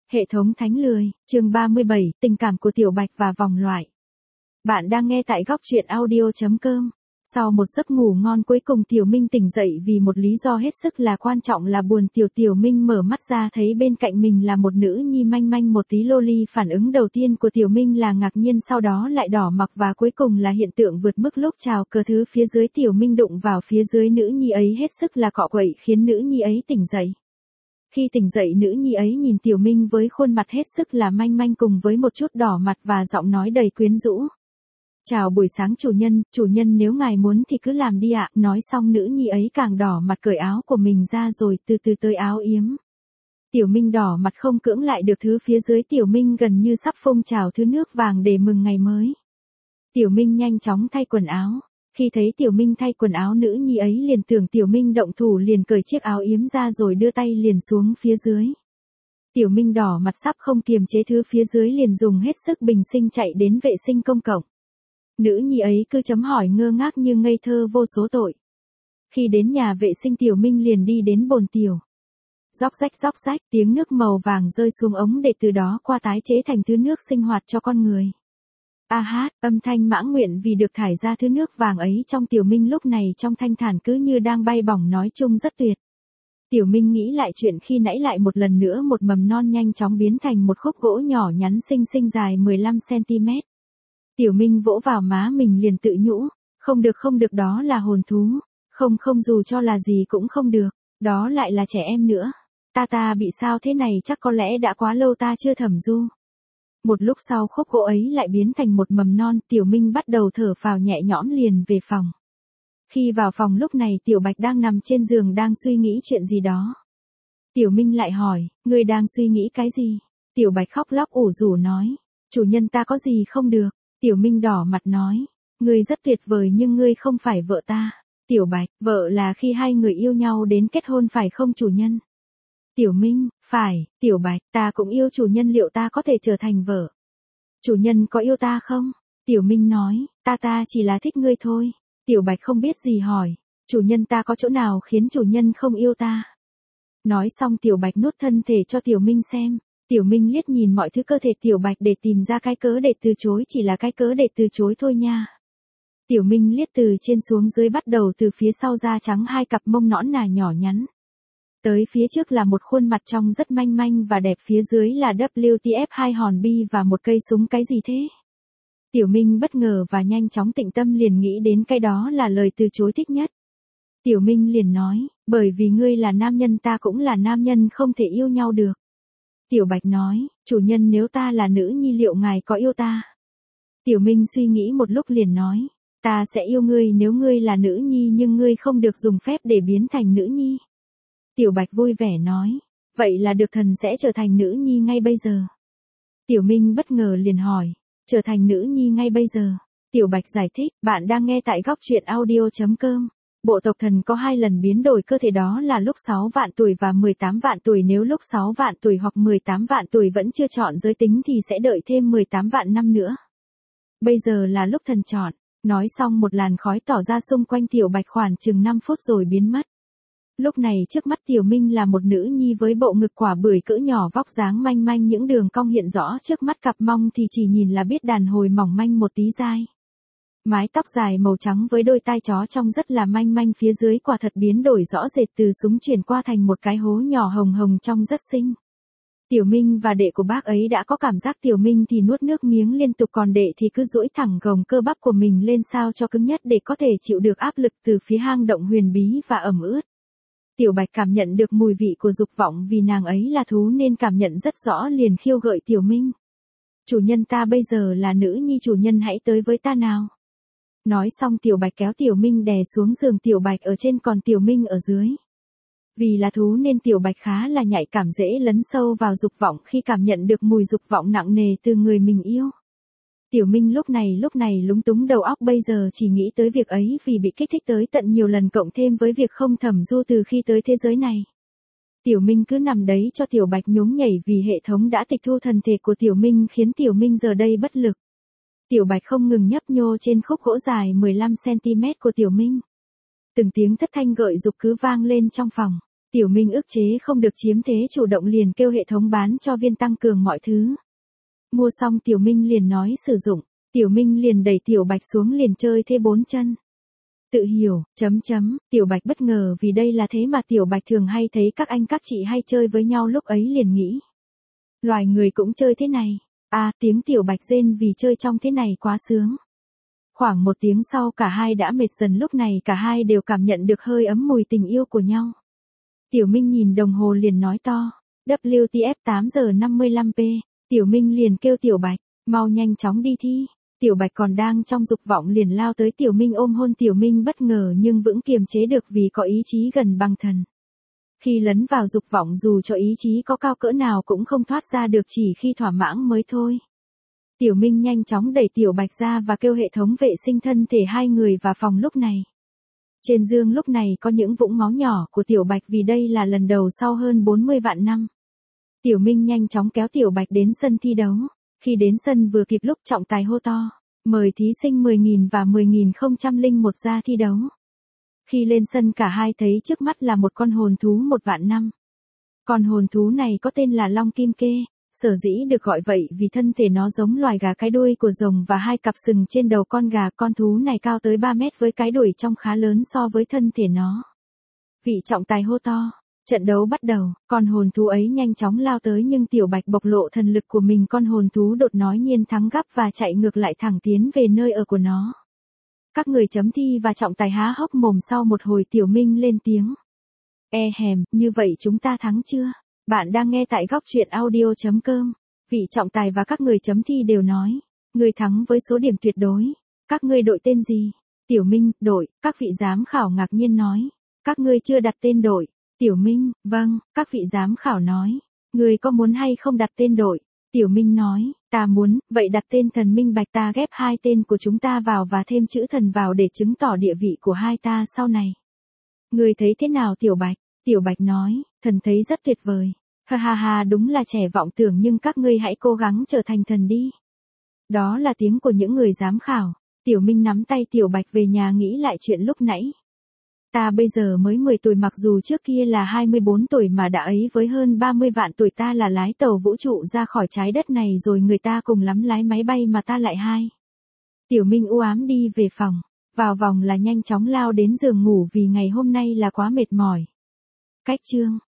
Hệ thống thánh lười, chương 37, tình cảm của Tiểu Bạch và vòng loại. Bạn đang nghe tại góc truyện audio.com. Sau một giấc ngủ ngon cuối cùng Tiểu Minh tỉnh dậy vì một lý do hết sức là quan trọng là buồn. Tiểu Minh mở mắt ra thấy bên cạnh mình là một nữ nhi manh manh một tí loli. Phản ứng đầu tiên của Tiểu Minh là ngạc nhiên, sau đó lại đỏ mặt và cuối cùng là hiện tượng vượt mức lúc chào cờ thứ phía dưới. Tiểu Minh đụng vào phía dưới nữ nhi ấy hết sức là cọ quậy khiến nữ nhi ấy tỉnh dậy. Khi tỉnh dậy nữ nhi ấy nhìn Tiểu Minh với khuôn mặt hết sức là manh manh cùng với một chút đỏ mặt và giọng nói đầy quyến rũ. Chào buổi sáng chủ nhân nếu ngài muốn thì cứ làm đi ạ. Nói xong nữ nhi ấy càng đỏ mặt cởi áo của mình ra rồi từ từ tới áo yếm. Tiểu Minh đỏ mặt không cưỡng lại được thứ phía dưới. Tiểu Minh gần như sắp phun trào thứ nước vàng để mừng ngày mới. Tiểu Minh nhanh chóng thay quần áo. Khi thấy Tiểu Minh thay quần áo nữ nhi ấy liền tưởng Tiểu Minh động thủ liền cởi chiếc áo yếm ra rồi đưa tay liền xuống phía dưới. Tiểu Minh đỏ mặt sắp không kiềm chế thứ phía dưới liền dùng hết sức bình sinh chạy đến vệ sinh công cộng. Nữ nhi ấy cứ chấm hỏi ngơ ngác như ngây thơ vô số tội. Khi đến nhà vệ sinh Tiểu Minh liền đi đến bồn tiểu. Róc rách tiếng nước màu vàng rơi xuống ống để từ đó qua tái chế thành thứ nước sinh hoạt cho con người. Âm thanh mãn nguyện vì được thải ra thứ nước vàng ấy trong Tiểu Minh lúc này trong thanh thản cứ như đang bay bổng, nói chung rất tuyệt. Tiểu Minh nghĩ lại chuyện khi nãy lại một lần nữa, một mầm non nhanh chóng biến thành một khúc gỗ nhỏ nhắn xinh xinh dài 15cm. Tiểu Minh vỗ vào má mình liền tự nhủ, không được đó là hồn thú, không dù cho là gì cũng không được, đó lại là trẻ em nữa. Ta bị sao thế này, chắc có lẽ đã quá lâu ta chưa thẩm du. Một lúc sau khúc gỗ ấy lại biến thành một mầm non, Tiểu Minh bắt đầu thở phào nhẹ nhõm liền về phòng. Khi vào phòng lúc này Tiểu Bạch đang nằm trên giường đang suy nghĩ chuyện gì đó. Tiểu Minh lại hỏi, ngươi đang suy nghĩ cái gì? Tiểu Bạch khóc lóc ủ rũ nói, chủ nhân ta có gì không được? Tiểu Minh đỏ mặt nói, ngươi rất tuyệt vời nhưng ngươi không phải vợ ta. Tiểu Bạch, vợ là khi hai người yêu nhau đến kết hôn phải không chủ nhân? Tiểu Minh, phải. Tiểu Bạch, ta cũng yêu chủ nhân, liệu ta có thể trở thành vợ? Chủ nhân có yêu ta không? Tiểu Minh nói, ta chỉ là thích ngươi thôi. Tiểu Bạch không biết gì hỏi, chủ nhân ta có chỗ nào khiến chủ nhân không yêu ta? Nói xong Tiểu Bạch nuốt thân thể cho Tiểu Minh xem. Tiểu Minh liếc nhìn mọi thứ cơ thể Tiểu Bạch để tìm ra cái cớ để từ chối, chỉ là cái cớ để từ chối thôi nha. Tiểu Minh liếc từ trên xuống dưới, bắt đầu từ phía sau da trắng, hai cặp mông nõn nà nhỏ nhắn. Tới phía trước là một khuôn mặt trông rất manh manh và đẹp, phía dưới là WTF, hai hòn bi và một cây súng. Cái gì thế? Tiểu Minh bất ngờ và nhanh chóng tĩnh tâm liền nghĩ đến cái đó là lời từ chối thích nhất. Tiểu Minh liền nói, bởi vì ngươi là nam nhân, ta cũng là nam nhân, không thể yêu nhau được. Tiểu Bạch nói, chủ nhân nếu ta là nữ nhi liệu ngài có yêu ta? Tiểu Minh suy nghĩ một lúc liền nói, ta sẽ yêu ngươi nếu ngươi là nữ nhi, nhưng ngươi không được dùng phép để biến thành nữ nhi. Tiểu Bạch vui vẻ nói, vậy là được, thần sẽ trở thành nữ nhi ngay bây giờ. Tiểu Minh bất ngờ liền hỏi, trở thành nữ nhi ngay bây giờ? Tiểu Bạch giải thích, bạn đang nghe tại góc truyện audio.com. Bộ tộc thần có 2 lần biến đổi cơ thể, đó là lúc 6 vạn tuổi và 18 vạn tuổi. Nếu lúc 6 vạn tuổi hoặc 18 vạn tuổi vẫn chưa chọn giới tính thì sẽ đợi thêm 18 vạn năm nữa. Bây giờ là lúc thần chọn. Nói xong một làn khói tỏ ra xung quanh Tiểu Bạch khoảng chừng 5 phút rồi biến mất. Lúc này trước mắt Tiểu Minh là một nữ nhi với bộ ngực quả bưởi cỡ nhỏ, vóc dáng manh manh, những đường cong hiện rõ trước mắt, cặp mông thì chỉ nhìn là biết đàn hồi mỏng manh một tí dai. Mái tóc dài màu trắng với đôi tai chó trông rất là manh manh, phía dưới quả thật biến đổi rõ rệt, từ súng chuyển qua thành một cái hố nhỏ hồng hồng trông rất xinh. Tiểu Minh và đệ của bác ấy đã có cảm giác, Tiểu Minh thì nuốt nước miếng liên tục, còn đệ thì cứ duỗi thẳng gồng cơ bắp của mình lên sao cho cứng nhất để có thể chịu được áp lực từ phía hang động huyền bí và ẩm ướt. Tiểu Bạch cảm nhận được mùi vị của dục vọng, vì nàng ấy là thú nên cảm nhận rất rõ, liền khiêu gợi Tiểu Minh. Chủ nhân ta bây giờ là nữ nhi, chủ nhân hãy tới với ta nào. Nói xong Tiểu Bạch kéo Tiểu Minh đè xuống giường, Tiểu Bạch ở trên còn Tiểu Minh ở dưới. Vì là thú nên Tiểu Bạch khá là nhạy cảm, dễ lấn sâu vào dục vọng khi cảm nhận được mùi dục vọng nặng nề từ người mình yêu. Tiểu Minh lúc này lúng túng đầu óc, bây giờ chỉ nghĩ tới việc ấy vì bị kích thích tới tận nhiều lần, cộng thêm với việc không thẩm du từ khi tới thế giới này. Tiểu Minh cứ nằm đấy cho Tiểu Bạch nhún nhảy, vì hệ thống đã tịch thu thần thể của Tiểu Minh khiến Tiểu Minh giờ đây bất lực. Tiểu Bạch không ngừng nhấp nhô trên khúc gỗ dài 15cm của Tiểu Minh. Từng tiếng thất thanh gợi dục cứ vang lên trong phòng. Tiểu Minh ức chế không được chiếm thế chủ động liền kêu hệ thống bán cho viên tăng cường mọi thứ. Mua xong Tiểu Minh liền nói sử dụng, Tiểu Minh liền đẩy Tiểu Bạch xuống liền chơi thế 4 chân. Tự hiểu, Tiểu Bạch bất ngờ vì đây là thế mà Tiểu Bạch thường hay thấy các anh các chị hay chơi với nhau lúc ấy liền nghĩ. Loài người cũng chơi thế này, tiếng Tiểu Bạch rên vì chơi trong thế này quá sướng. Khoảng 1 tiếng sau cả hai đã mệt dần lúc này cả hai đều cảm nhận được hơi ấm mùi tình yêu của nhau. Tiểu Minh nhìn đồng hồ liền nói to, WTF 8 giờ 55p, Tiểu Minh liền kêu Tiểu Bạch, mau nhanh chóng đi thi. Tiểu Bạch còn đang trong dục vọng liền lao tới Tiểu Minh ôm hôn Tiểu Minh bất ngờ nhưng vẫn kiềm chế được vì có ý chí gần bằng thần. Khi lấn vào dục vọng dù cho ý chí có cao cỡ nào cũng không thoát ra được chỉ khi thỏa mãn mới thôi. Tiểu Minh nhanh chóng đẩy Tiểu Bạch ra và kêu hệ thống vệ sinh thân thể hai người vào phòng lúc này. Trên giường lúc này có những vũng máu nhỏ của Tiểu Bạch vì đây là lần đầu sau hơn 40 vạn năm. Tiểu Minh nhanh chóng kéo Tiểu Bạch đến sân thi đấu. Khi đến sân vừa kịp lúc trọng tài hô to, mời thí sinh 10.000 và 10.001 ra thi đấu. Khi lên sân cả hai thấy trước mắt là một con hồn thú 1 vạn năm. Con hồn thú này có tên là Long Kim Kê, sở dĩ được gọi vậy vì thân thể nó giống loài gà cái đuôi của rồng và 2 cặp sừng trên đầu con gà. Con thú này cao tới 3 mét với cái đuôi trông khá lớn so với thân thể nó. Vị trọng tài hô to. Trận đấu bắt đầu, con hồn thú ấy nhanh chóng lao tới nhưng Tiểu Bạch bộc lộ thần lực của mình con hồn thú đột nói nhiên thắng gấp và chạy ngược lại thẳng tiến về nơi ở của nó. Các người chấm thi và trọng tài há hốc mồm sau một hồi Tiểu Minh lên tiếng. Như vậy chúng ta thắng chưa? Bạn đang nghe tại góc truyện audio.com. Vị trọng tài và các người chấm thi đều nói. Người thắng với số điểm tuyệt đối. Các ngươi đội tên gì? Tiểu Minh, đội. Các vị giám khảo ngạc nhiên nói. Các ngươi chưa đặt tên đội. Tiểu Minh, vâng, các vị giám khảo nói. Người có muốn hay không đặt tên đội? Tiểu Minh nói, ta muốn, vậy đặt tên thần Minh Bạch ta ghép 2 tên của chúng ta vào và thêm chữ thần vào để chứng tỏ địa vị của hai ta sau này. Người thấy thế nào Tiểu Bạch? Tiểu Bạch nói, thần thấy rất tuyệt vời. Ha, đúng là trẻ vọng tưởng nhưng các ngươi hãy cố gắng trở thành thần đi. Đó là tiếng của những người giám khảo. Tiểu Minh nắm tay Tiểu Bạch về nhà nghĩ lại chuyện lúc nãy. Ta bây giờ mới 10 tuổi mặc dù trước kia là 24 tuổi mà đã ấy với hơn 30 vạn tuổi ta là lái tàu vũ trụ ra khỏi trái đất này rồi người ta cùng lắm lái máy bay mà ta lại hai. Tiểu Minh u ám đi về phòng, vào vòng là nhanh chóng lao đến giường ngủ vì ngày hôm nay là quá mệt mỏi. Cách chương